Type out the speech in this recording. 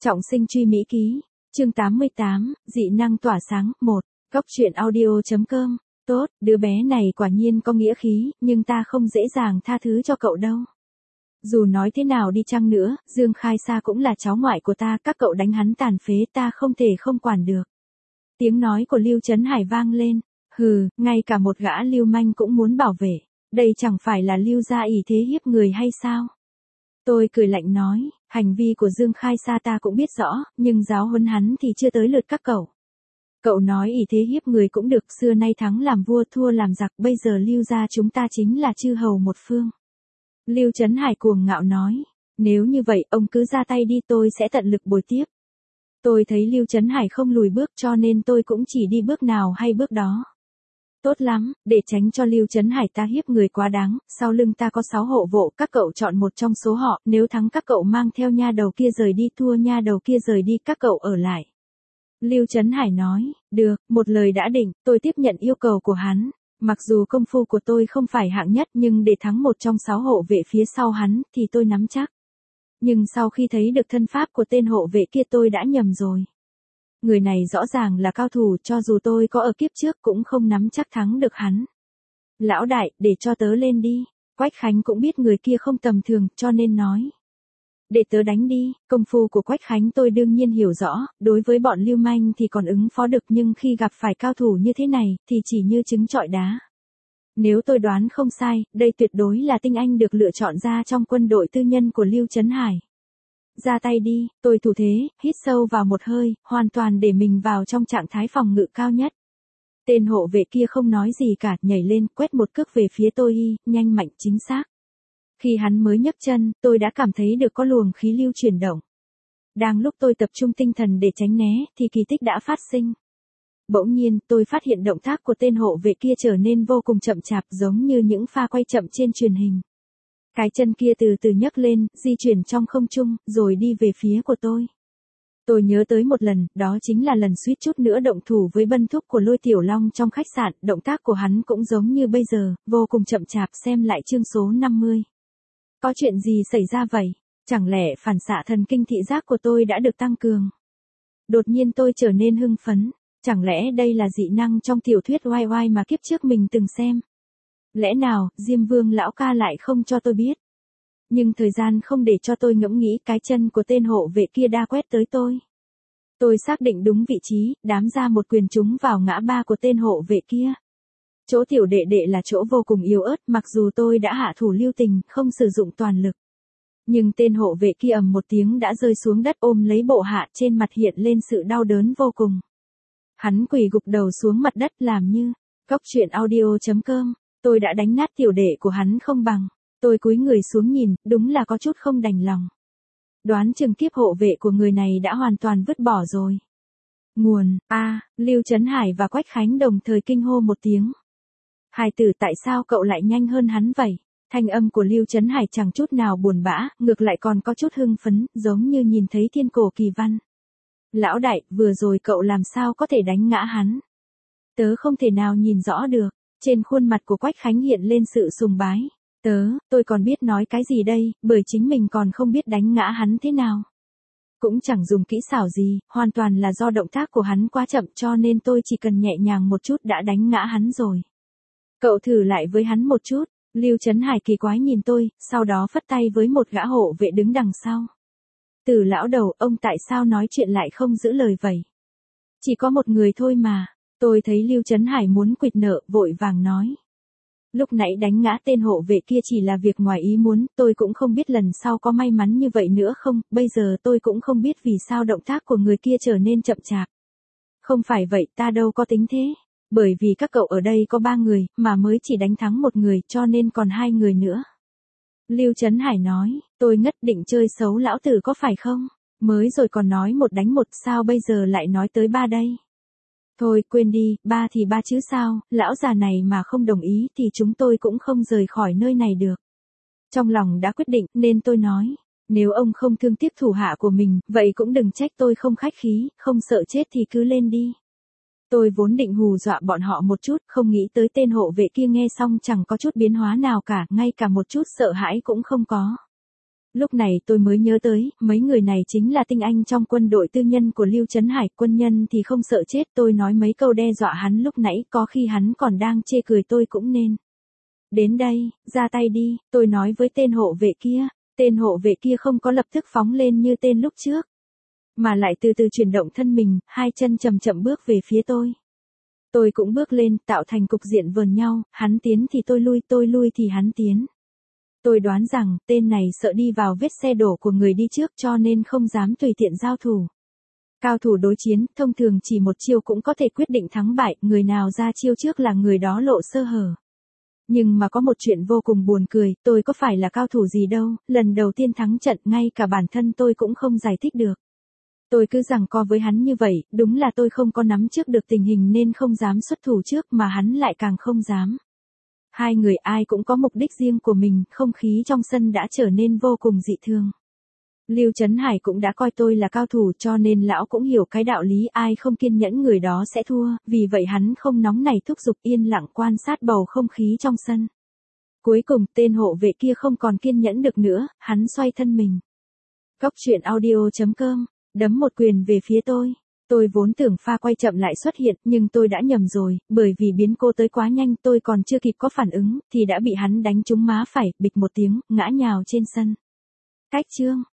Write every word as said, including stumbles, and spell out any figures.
Trọng sinh truy Mỹ ký, chương tám mươi tám, dị năng tỏa sáng, một, góc truyện audio.com, tốt, đứa bé này quả nhiên có nghĩa khí, nhưng ta không dễ dàng tha thứ cho cậu đâu. Dù nói thế nào đi chăng nữa, Dương Khai Sa cũng là cháu ngoại của ta, các cậu đánh hắn tàn phế ta không thể không quản được. Tiếng nói của Lưu Trấn Hải vang lên, hừ, ngay cả một gã lưu manh cũng muốn bảo vệ, đây chẳng phải là Lưu gia ỷ thế hiếp người hay sao? Tôi cười lạnh nói, hành vi của Dương Khai Sa ta cũng biết rõ, nhưng giáo huấn hắn thì chưa tới lượt các cậu. Cậu nói ỷ thế hiếp người cũng được, xưa nay thắng làm vua thua làm giặc, bây giờ Lưu gia chúng ta chính là chư hầu một phương. Lưu Trấn Hải cuồng ngạo nói, nếu như vậy ông cứ ra tay đi, tôi sẽ tận lực bồi tiếp. Tôi thấy Lưu Trấn Hải không lùi bước cho nên tôi cũng chỉ đi bước nào hay bước đó. Tốt lắm, để tránh cho Lưu Trấn Hải ta hiếp người quá đáng, sau lưng ta có sáu hộ vệ, các cậu chọn một trong số họ, nếu thắng các cậu mang theo nha đầu kia rời đi, thua nha đầu kia rời đi, các cậu ở lại. Lưu Trấn Hải nói, được, một lời đã định, tôi tiếp nhận yêu cầu của hắn. Mặc dù công phu của tôi không phải hạng nhất nhưng để thắng một trong sáu hộ vệ phía sau hắn thì tôi nắm chắc. Nhưng sau khi thấy được thân pháp của tên hộ vệ kia tôi đã nhầm rồi. Người này rõ ràng là cao thủ, cho dù tôi có ở kiếp trước cũng không nắm chắc thắng được hắn. Lão đại, để cho tớ lên đi. Quách Khánh cũng biết người kia không tầm thường cho nên nói. Để tớ đánh đi, công phu của Quách Khánh tôi đương nhiên hiểu rõ, đối với bọn lưu manh thì còn ứng phó được nhưng khi gặp phải cao thủ như thế này thì chỉ như trứng trọi đá. Nếu tôi đoán không sai, đây tuyệt đối là tinh anh được lựa chọn ra trong quân đội tư nhân của Lưu Trấn Hải. Ra tay đi, tôi thủ thế, hít sâu vào một hơi, hoàn toàn để mình vào trong trạng thái phòng ngự cao nhất. Tên hộ vệ kia không nói gì cả, nhảy lên, quét một cước về phía tôi y, nhanh mạnh chính xác. Khi hắn mới nhấc chân, tôi đã cảm thấy được có luồng khí lưu chuyển động. Đang lúc tôi tập trung tinh thần để tránh né, thì kỳ tích đã phát sinh. Bỗng nhiên, tôi phát hiện động tác của tên hộ vệ kia trở nên vô cùng chậm chạp, giống như những pha quay chậm trên truyền hình. Cái chân kia từ từ nhấc lên, di chuyển trong không trung, rồi đi về phía của tôi. Tôi nhớ tới một lần, đó chính là lần suýt chút nữa động thủ với bân thúc của Lôi Tiểu Long trong khách sạn, động tác của hắn cũng giống như bây giờ, vô cùng chậm chạp. Xem lại chương số năm mươi. Có chuyện gì xảy ra vậy? Chẳng lẽ phản xạ thần kinh thị giác của tôi đã được tăng cường? Đột nhiên tôi trở nên hưng phấn, chẳng lẽ đây là dị năng trong tiểu thuyết oai oai mà kiếp trước mình từng xem? Lẽ nào, Diêm Vương lão ca lại không cho tôi biết? Nhưng thời gian không để cho tôi ngẫm nghĩ, cái chân của tên hộ vệ kia đã quét tới tôi. Tôi xác định đúng vị trí, đám ra một quyền trúng vào ngã ba của tên hộ vệ kia. Chỗ tiểu đệ đệ là chỗ vô cùng yếu ớt, mặc dù tôi đã hạ thủ lưu tình, không sử dụng toàn lực. Nhưng tên hộ vệ kia ầm một tiếng đã rơi xuống đất, ôm lấy bộ hạ, trên mặt hiện lên sự đau đớn vô cùng. Hắn quỳ gục đầu xuống mặt đất làm như, góc truyện audio.com, tôi đã đánh nát tiểu đệ của hắn không bằng. Tôi cúi người xuống nhìn, đúng là có chút không đành lòng. Đoán chừng kiếp hộ vệ của người này đã hoàn toàn vứt bỏ rồi. Nguồn, a, Lưu Trấn Hải và Quách Khánh đồng thời kinh hô một tiếng. Hải tử, tại sao cậu lại nhanh hơn hắn vậy? Thanh âm của Lưu Trấn Hải chẳng chút nào buồn bã, ngược lại còn có chút hưng phấn, giống như nhìn thấy thiên cổ kỳ văn. Lão đại, vừa rồi cậu làm sao có thể đánh ngã hắn? Tớ không thể nào nhìn rõ được. Trên khuôn mặt của Quách Khánh hiện lên sự sùng bái. Tớ, tôi còn biết nói cái gì đây, bởi chính mình còn không biết đánh ngã hắn thế nào. Cũng chẳng dùng kỹ xảo gì, hoàn toàn là do động tác của hắn quá chậm cho nên tôi chỉ cần nhẹ nhàng một chút đã đánh ngã hắn rồi. Cậu thử lại với hắn một chút. Lưu Trấn Hải kỳ quái nhìn tôi, sau đó phất tay với một gã hộ vệ đứng đằng sau. Từ lão đầu, ông tại sao nói chuyện lại không giữ lời vậy? Chỉ có một người thôi mà. Tôi thấy Lưu Trấn Hải muốn quỵt nợ, vội vàng nói. Lúc nãy đánh ngã tên hộ vệ kia chỉ là việc ngoài ý muốn, tôi cũng không biết lần sau có may mắn như vậy nữa không, bây giờ tôi cũng không biết vì sao động tác của người kia trở nên chậm chạp. Không phải vậy, ta đâu có tính thế. Bởi vì các cậu ở đây có ba người, mà mới chỉ đánh thắng một người, cho nên còn hai người nữa. Lưu Trấn Hải nói, tôi ngất định chơi xấu lão tử có phải không? Mới rồi còn nói một đánh một, sao bây giờ lại nói tới ba đây? Thôi, quên đi, ba thì ba chứ sao, lão già này mà không đồng ý thì chúng tôi cũng không rời khỏi nơi này được. Trong lòng đã quyết định, nên tôi nói, nếu ông không thương tiếc thủ hạ của mình, vậy cũng đừng trách tôi không khách khí, không sợ chết thì cứ lên đi. Tôi vốn định hù dọa bọn họ một chút, không nghĩ tới tên hộ vệ kia nghe xong chẳng có chút biến hóa nào cả, ngay cả một chút sợ hãi cũng không có. Lúc này tôi mới nhớ tới, mấy người này chính là tinh anh trong quân đội tư nhân của Lưu Trấn Hải, quân nhân thì không sợ chết, tôi nói mấy câu đe dọa hắn lúc nãy, có khi hắn còn đang chê cười tôi cũng nên. Đến đây, ra tay đi, tôi nói với tên hộ vệ kia, tên hộ vệ kia không có lập tức phóng lên như tên lúc trước, mà lại từ từ chuyển động thân mình, hai chân chậm chậm bước về phía tôi. Tôi cũng bước lên, tạo thành cục diện vờn nhau, hắn tiến thì tôi lui, tôi lui thì hắn tiến. Tôi đoán rằng, tên này sợ đi vào vết xe đổ của người đi trước cho nên không dám tùy tiện giao thủ. Cao thủ đối chiến, thông thường chỉ một chiêu cũng có thể quyết định thắng bại, người nào ra chiêu trước là người đó lộ sơ hở. Nhưng mà có một chuyện vô cùng buồn cười, tôi có phải là cao thủ gì đâu, lần đầu tiên thắng trận ngay cả bản thân tôi cũng không giải thích được. Tôi cứ giằng co với hắn như vậy, đúng là tôi không có nắm trước được tình hình nên không dám xuất thủ trước mà hắn lại càng không dám. Hai người ai cũng có mục đích riêng của mình, không khí trong sân đã trở nên vô cùng dị thường. Lưu Trấn Hải cũng đã coi tôi là cao thủ cho nên lão cũng hiểu cái đạo lý ai không kiên nhẫn người đó sẽ thua, vì vậy hắn không nóng nảy thúc giục yên lặng quan sát bầu không khí trong sân. Cuối cùng tên hộ vệ kia không còn kiên nhẫn được nữa, hắn xoay thân mình. Góc truyện audio chấm com, đấm một quyền về phía tôi. Tôi vốn tưởng pha quay chậm lại xuất hiện nhưng tôi đã nhầm rồi, bởi vì biến cô tới quá nhanh tôi còn chưa kịp có phản ứng, thì đã bị hắn đánh trúng má phải, bịch một tiếng, ngã nhào trên sân. Cách chương.